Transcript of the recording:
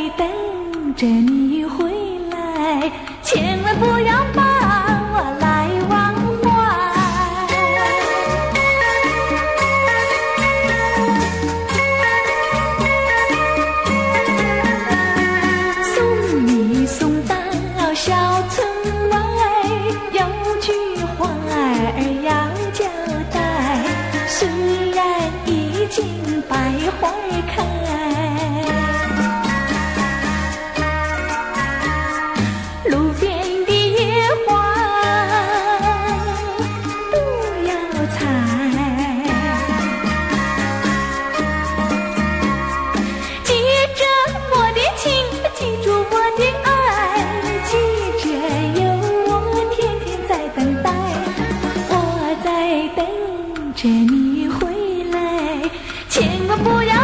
等着你回来，千万不要把我来忘怀。送你送到小村外，有句话儿要交代，虽然已经百花开，路边的野花不要采，记着我的情，记住我的爱，记着有我天天在等待，我在等着你回来，千万不要